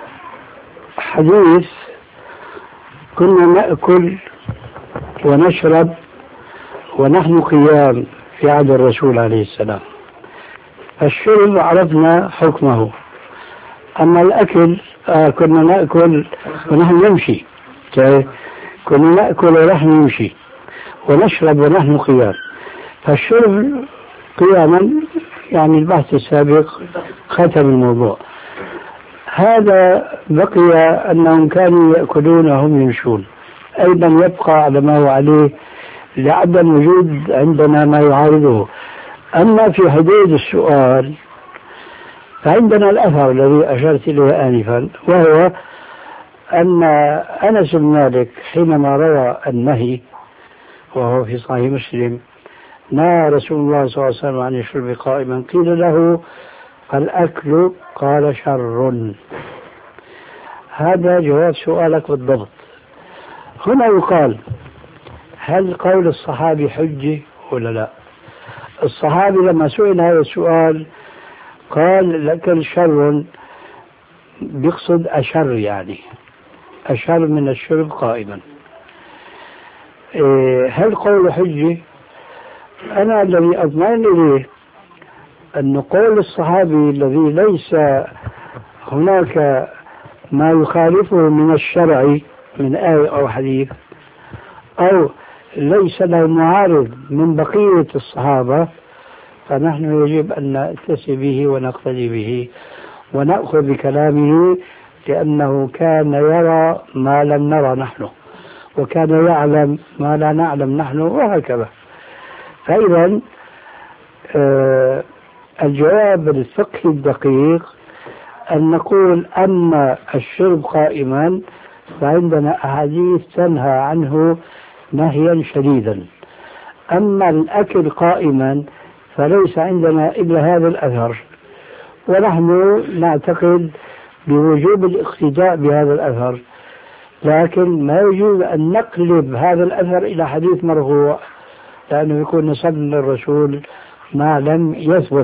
حديث كنا نأكل ونشرب ونحن قيام في عهد الرسول عليه السلام. الشرب عرفنا حكمه، أما الأكل كنا نأكل ونحن نمشي، كنا نأكل ونحن نمشي، ونشرب ونحن قيام. فالشرب قياما يعني البحث السابق ختم الموضوع. هذا بقي أنهم كانوا يأكلون وهم يمشون، أيضا يبقى على ما هو عليه لعدم وجود عندنا ما يعارضه. أما في حدود السؤال فعندنا الأثر الذي أشرت إليه آنفا، وهو أن أنس بن مالك حينما روى النهي وهو في صحيح مسلم نهى رسول الله صلى الله عليه وسلم عن الشرب قائما، قيل له فالأكل قال شر. هذا جواب سؤالك بالضبط. هنا يقال هل قول الصحابي حجة ولا لا؟ الصحابي لما سئل هذا السؤال قال الأكل شر، بيقصد أشر، يعني أشر من الشرب قائما. هل قول حجة؟ أنا الذي أضمن إليه أن قول الصحابي الذي ليس هناك ما يخالفه من الشرع من آية أو حديث، أو ليس له معارض من بقية الصحابة، فنحن يجب أن نأتسي به ونقتدي به ونأخذ بكلامه، لأنه كان يرى ما لم نرى نحن، وكان يعلم ما لا نعلم نحن، وهكذا. فإذا الجواب الفقهي الدقيق أن نقول أما الشرب قائما فعندنا أحاديث تنهى عنه نهيا شديدا، أما الأكل قائما فليس عندنا إلا هذا الأثر، ونحن نعتقد بوجوب الاقتداء بهذا الأثر، لكن ما يجوز أن نقلب هذا الأثر إلى حديث مرفوع، لأنه يكون نسب للرسول ما لم يثبت.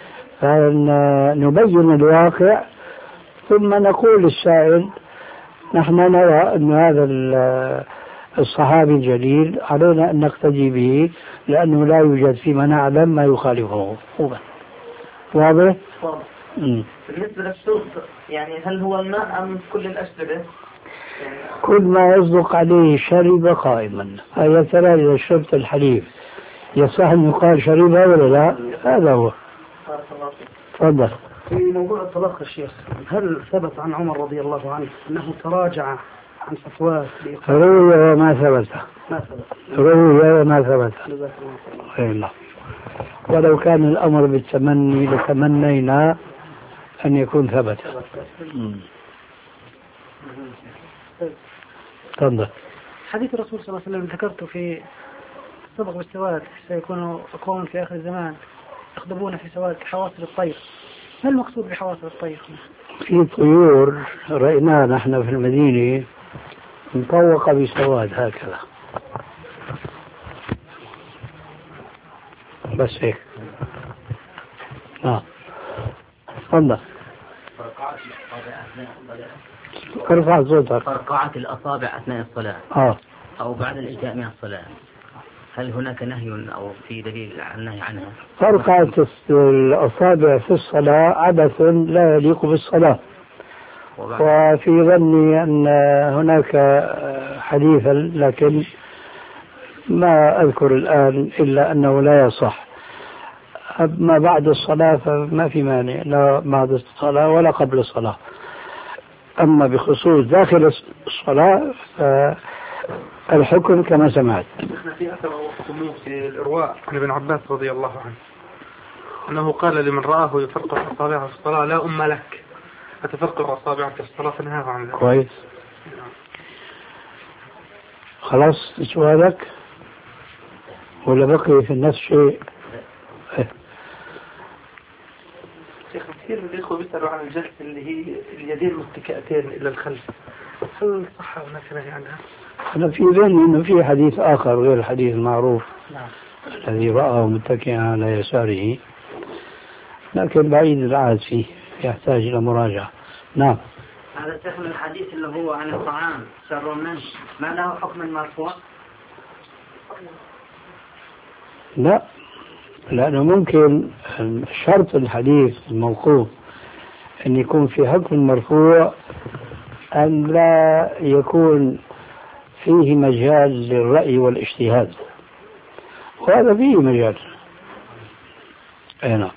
فنبين الواقع ثم نقول للسائل نحن نرى أن هذا الصحابي الجليل علينا أن نقتدي به، لأنه لا يوجد فيما نعلم ما يخالفه. واضح؟ بالنسبة للشرب يعني هل هو الماء أم كل الأشربة؟ كل ما يصدق عليه شرب قائما. يا ترى إذا شربت الحليب يصح أن يقال شربها ولا لا؟ هذا هو. تفضل. في موضوع الطلاق يا شيخ، هل ثبت عن عمر رضي الله عنه أنه تراجع عن فتواه؟ روي وما ثبت. روي وما ثبت. الله. ولو كان الأمر بالتمني لتمنينا أن يكون ثبت. تفضل. حديث الرسول صلى الله عليه وسلم ذكرته في السبق بالسواد، سيكون أقوام في آخر الزمان يخضبون في سواد حواصل الطير. ما المقصود بحواصل الطير؟ في طيور رأيناها نحن في المدينة مطوقة بسواد هكذا، بس هيك. تفضل. ارفع صوتك. فرقعة الأصابع أثناء الصلاة أو بعد الإنتهاء من الصلاة، هل هناك نهي أو في دليل عن النهي عنها؟ فرقعة الأصابع في الصلاة عبث لا يليق بالصلاة، وفي ظني أن هناك حديثا لكن ما أذكر الآن إلا أنه لا يصح. أما بعد الصلاة فما في مانع، لا بعد الصلاة ولا قبل الصلاة. أما بخصوص داخل الصلاة فالحكم كما سمعت. في أثر سموه في الإرواء عن ابن عباس رضي الله عنه أنه قال لمن رآه يفرق أصابعه في الصلاة لا أم لك أتفرق أصابعك في الصلاة، فنهاه عن ذلك. كويس. خلاص سؤالك ولا بقي في النفس شيء؟ شيخ كثير من الإخوة بيسألوا عن الجلسة اللي هي اليدين متكئتين إلى الخلف، هل صح هناك نهي عنها؟ أنا في ذهني إنه في حديث آخر غير الحديث المعروف الذي رآه متكئا على يساره، لكن بعيد العهد فيه يحتاج إلى مراجعة. نعم. هذا شيخ من الحديث اللي هو عن الطعام شر منه، ما له حكم مرفوع؟ لا، لأنه ممكن شرط الحديث الموقوف أن يكون في حكم مرفوع أن لا يكون فيه مجال للرأي والاجتهاد، وهذا فيه مجال. نعم.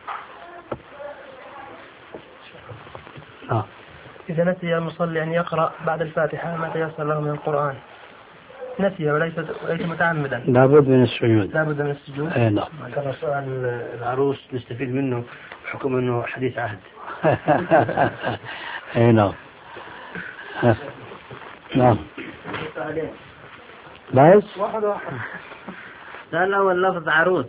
إذا نسي المصلي أن يقرأ بعد الفاتحة ما تيسر له من القرآن، نسي وليس متعمدا، لابد من السجود. لابد من السجود. نعم. كان سؤال العروس نستفيد منه بحكم أنه حديث عهد. نعم. نعم. بس واحد. السؤال الأول لفظ عروس.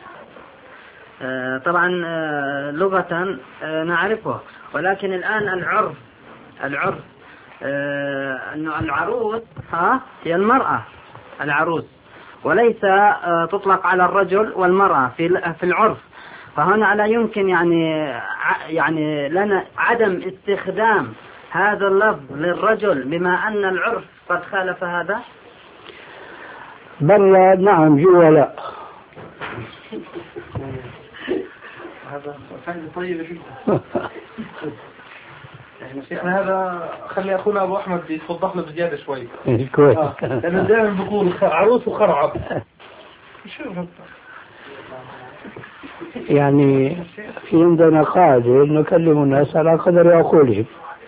طبعا لغة نعرفه، ولكن الآن العرف أنه العروس هي المرأة العروس، وليس تطلق على الرجل والمرأة في العرف. فهنا لا يمكن يعني لنا عدم استخدام هذا اللفظ للرجل بما أن العرف قد خالف هذا. بل نعم جوا لا. هذا طيب جدا. يعني هذا خلي أخونا أبو أحمد يتوضح له بزيادة شوي. كويس. لأنه دائما بقول عروس وخرعب. يعني في عندنا قاعدة نكلم الناس على قدر عقولهم.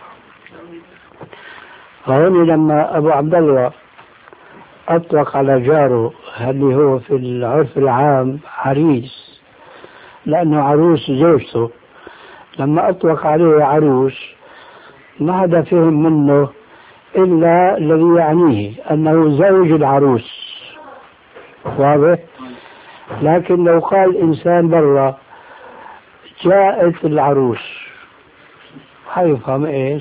فهنا لما أبو عبد الله أطلق على جاره اللي هو في العرف العام عريس، لأنه عروس زوجته، لما أطلق عليه عروس ما حدا فهم منه إلا الذي يعنيه أنه زوج العروس، واضح؟ لكن لو قال إنسان برا جاءت العروس حيفهم إيش؟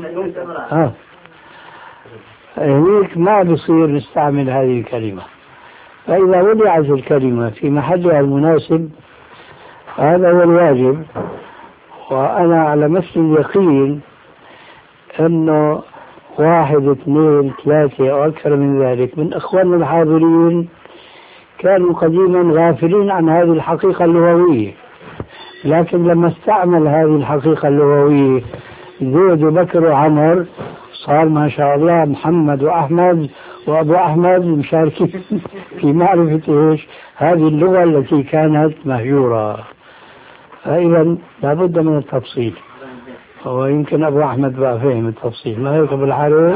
هيك ما بصير نستعمل هذه الكلمة. فإذا وضعت الكلمة في محلها المناسب هذا هو الواجب. وأنا على مثل اليقين أنه 1 2 3 أو أكثر من ذلك من إخواننا الحاضرين كانوا قديما غافلين عن هذه الحقيقة اللغوية، لكن لما استعمل هذه الحقيقة اللغوية زيد وبكر وعمر صار ما شاء الله محمد وأحمد وأبو أحمد مشاركين في معرفة إيش هذه اللغة التي كانت مهجورة. فإذا لابد من التفصيل، ويمكن أبو أحمد بقى فهم التفصيل، ما هيك بالحالة.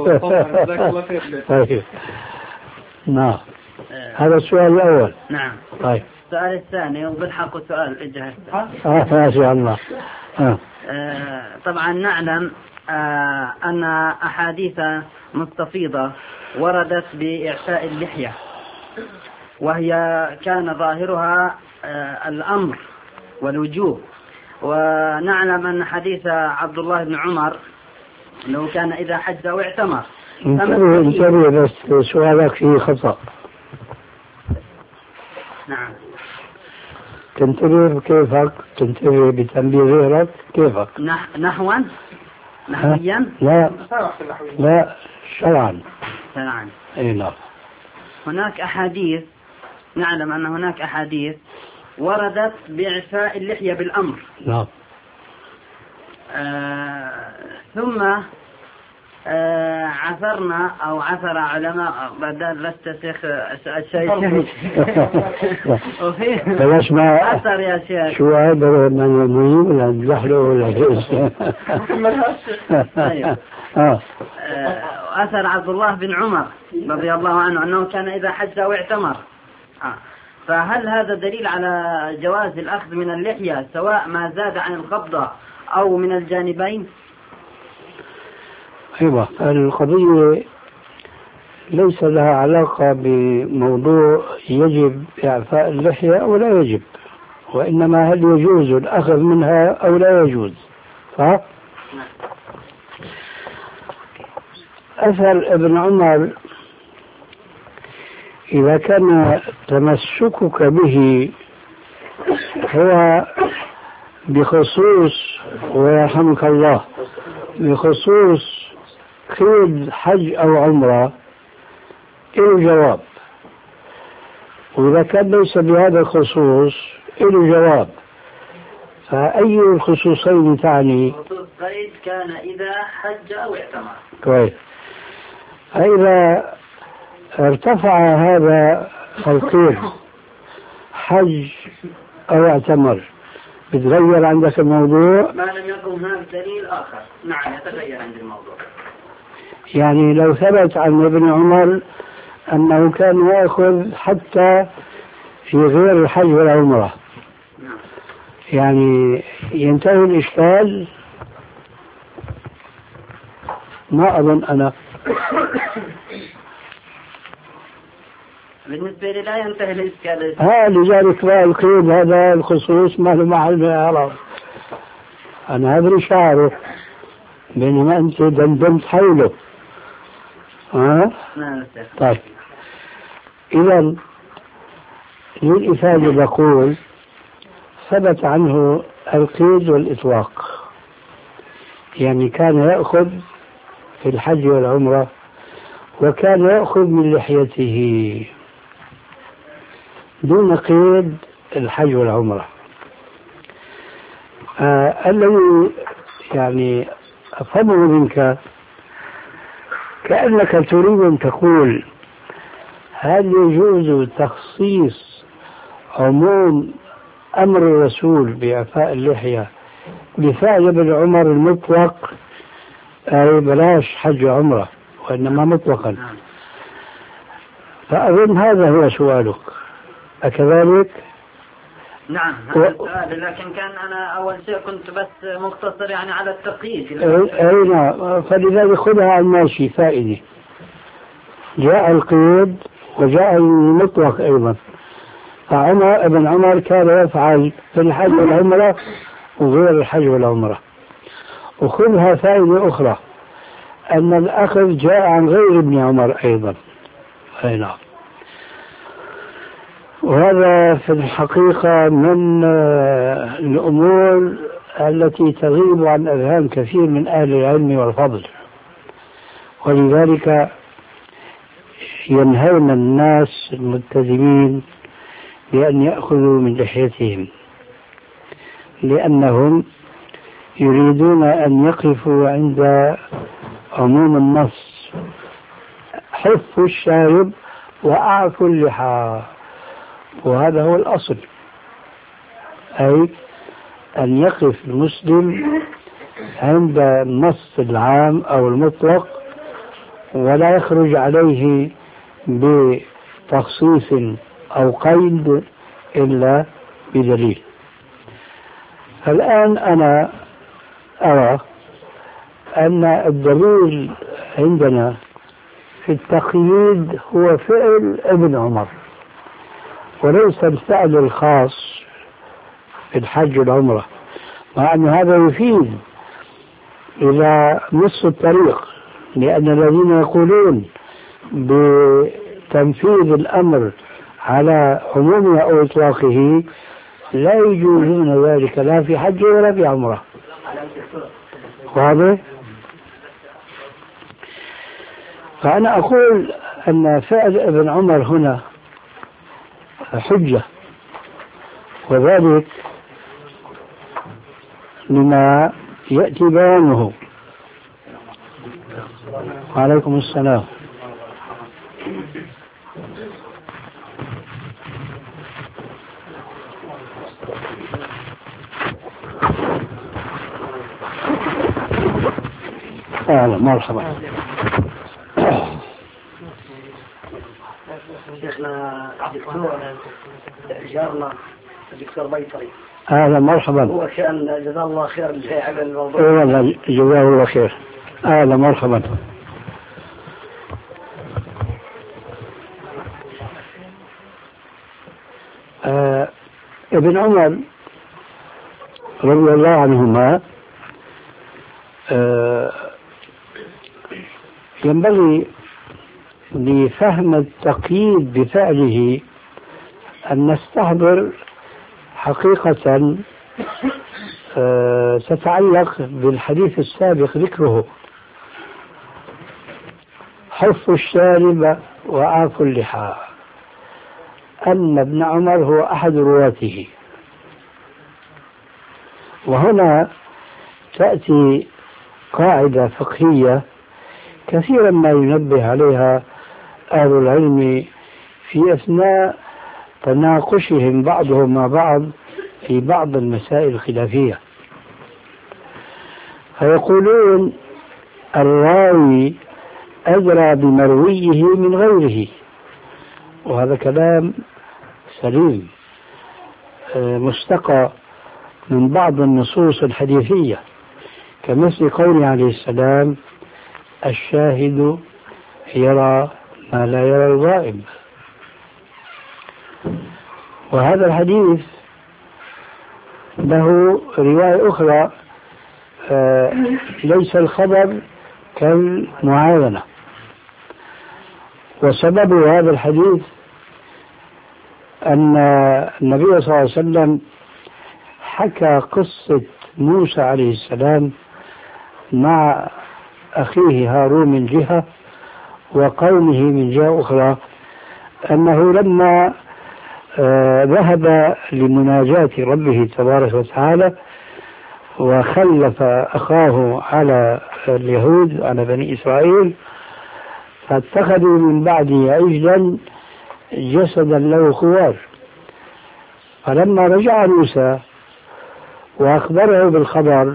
طيب نعم، هذا السؤال الأول. نعم. طيب السؤال الثاني وبالحق سؤال اجهز. ما شاء الله. طبعا نعلم أن أحاديث مستفيضة وردت بإعفاء اللحية، وهي كان ظاهرها الأمر والوجوب. ونعلم أن حديث عبد الله بن عمر أنه كان إذا حج أو اعتمر. انتبه بس سؤالك فيه خطأ. نعم. تنتبه كيفك، تنتبه بتنبيه غيرك كيفك. نحويا؟ لا شرعا. اي نعم. هناك أحاديث، نعلم أن هناك أحاديث وردت بإعفاء اللحية بالأمر. نعم. ثم عثرنا أو عثر علماء بدل لستسخ الشيء بلاش ما عثر يا شيخ شو هذا من المهم ولا نلحله ولا أثر عبد الله بن عمر رضي الله عنه أنه كان إذا حج أو اعتمر. فهل هذا دليل على جواز الأخذ من اللحية سواء ما زاد عن القبضة أو من الجانبين؟ أيوة، القضية ليس لها علاقة بموضوع يجب إعفاء اللحية أو لا يجب، وإنما هل يجوز الأخذ منها أو لا يجوز. أثر ابن عمر إذا كان تمسكك به هو بخصوص، ويرحمك الله، بخصوص قيد حج أو عمرة إله جواب، وإذا كان ليس بهذا الخصوص إله جواب. فأي الخصوصين تعني؟ خصوص قيد كان إذا حج أو اعتمر. كويس. فإذا ارتفع هذا القيد حج أو اعتمر بتغير عندك الموضوع؟ ما لم يكن هناك دليل آخر نعم يتغير عند الموضوع. يعني لو ثبت عن ابن عمر أنه كان يأخذ حتى في غير الحج والعمرة يعني ينتهي الإشكال؟ ما أظن أنا. بالنسبة لي لا ينتهي الإشكال. لذلك لا القيد هذا الخصوص ما له محل من الإعراب. أنا هذا شعره بينما أنت دندنت حوله. طيب إذا للإفادة بقول ثبت عنه القيد والإطلاق، يعني كان يأخذ في الحج والعمرة وكان يأخذ من لحيته دون قيد الحج والعمرة. الذي يعني أفهمه منك كأنك تريد أن تقول هل يجوز تخصيص عموم أمر الرسول بإعفاء اللحية بفعل ابن عمر المطلق، أي بلاش حج عمرة وإنما مطلقا. فأظن هذا هو سؤالك، أكذلك؟ نعم هذا السؤال، لكن كان أنا أول شيء كنت بس مقتصر يعني على التقييد. أي نعم، فلذلك خذها على الماشي فائدة. جاء القيد وجاء المطلق أيضا. ابن عمر كان يفعل في الحج والعمرة وغير الحج والعمرة. وخذها فائدة أخرى أن الأخذ جاء عن غير ابن عمر أيضا. أي نعم. وهذا في الحقيقة من الأمور التي تغيب عن أذهان كثير من أهل العلم والفضل، ولذلك ينهون الناس الملتزمين بأن يأخذوا من لحيتهم، لأنهم يريدون أن يقفوا عند عموم النص: حفوا الشارب وأعفوا اللحى. وهذا هو الأصل، أي أن يقف المسلم عند النص العام أو المطلق ولا يخرج عليه بتخصيص أو قيد إلا بدليل. الآن أنا أرى أن الدليل عندنا في التقييد هو فعل ابن عمر وليس الفعل الخاص في الحج والعمرة، مع أن هذا يفيد إلى نصف الطريق، لأن الذين يقولون بتنفيذ الأمر على عمومه أو إطلاقه لا يجوزون ذلك لا في حج ولا في عمرة. واضح؟ فأنا أقول أن فعل ابن عمر هنا حجة، وذلك لما يأتي بيانه. وعليكم السلام. أهلا مرحبا. شيخنا الدكتور جارنا الدكتور بيطري. أهلا مرحبا. هو كان جزاه الله خير على الموضوع. والله جزاه الله خير. أهلا مرحبا. ابن عمر رضي الله عنهما ينبغي لفهم التقييد بفعله أن نستحضر حقيقة تتعلق بالحديث السابق ذكره: حفوا الشارب وأعفوا اللحى. أن ابن عمر هو أحد رواته. وهنا تأتي قاعدة فقهية كثيرا ما ينبه عليها أهل العلم في أثناء تناقشهم بعضهم مع بعض في بعض المسائل الخلافية، فيقولون الراوي أدرى بمرويه من غيره، وهذا كلام سليم مستقى من بعض النصوص الحديثية، كمثل قوله عليه السلام: الشاهد يرى ما لا يرى الغائب. وهذا الحديث له رواية أخرى، ليس الخبر كالمعاينة. وسبب هذا الحديث أن النبي صلى الله عليه وسلم حكى قصة موسى عليه السلام مع أخيه هارون من جهة وقومه من جهة أخرى، أنه لما ذهب لمناجاة ربه تبارك وتعالى وخلف أخاه على اليهود على بني إسرائيل، فاتخذوا من بعده عجلا جسدا له خوار. فلما رجع موسى وأخبره بالخبر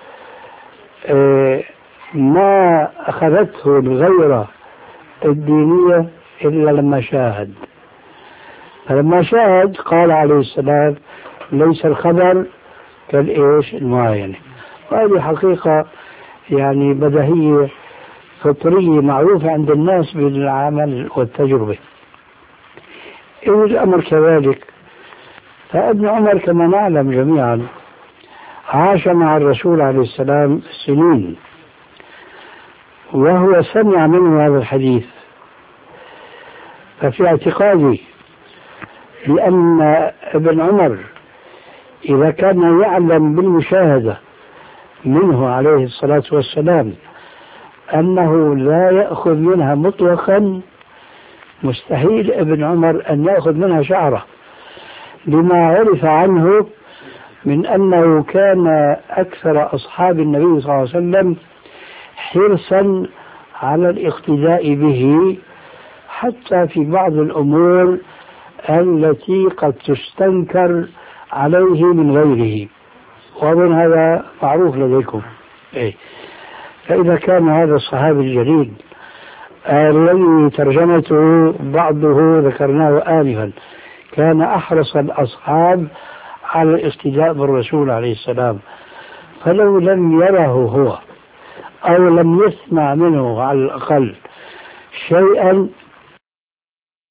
ما أخذته الغيرة الدينية إلا لما شاهد. فلما شاهد قال عليه السلام: ليس الخبر كالإيش المعاينة. وهذه حقيقة يعني بديهية فطرية معروفة عند الناس بالعمل والتجربة. إذا الأمر كذلك، فابن عمر كما نعلم جميعا عاش مع الرسول عليه السلام سنين، وهو سمع منه هذا الحديث. ففي اعتقادي بأن ابن عمر إذا كان يعلم بالمشاهدة منه عليه الصلاة والسلام أنه لا يأخذ منها مطلقا، مستحيل ابن عمر أن يأخذ منها شعرة، لما عرف عنه من أنه كان أكثر أصحاب النبي صلى الله عليه وسلم حرصا على الاقتداء به، حتى في بعض الأمور التي قد تستنكر عليه من غيره، وأظن هذا معروف لديكم. فإذا كان هذا الصحابي الجليل الذي ترجمته بعضه ذكرناه آنفا كان أحرص الأصحاب على الاقتداء بالرسول عليه السلام، فلو لم يره هو أو لم يسمع منه على الأقل شيئا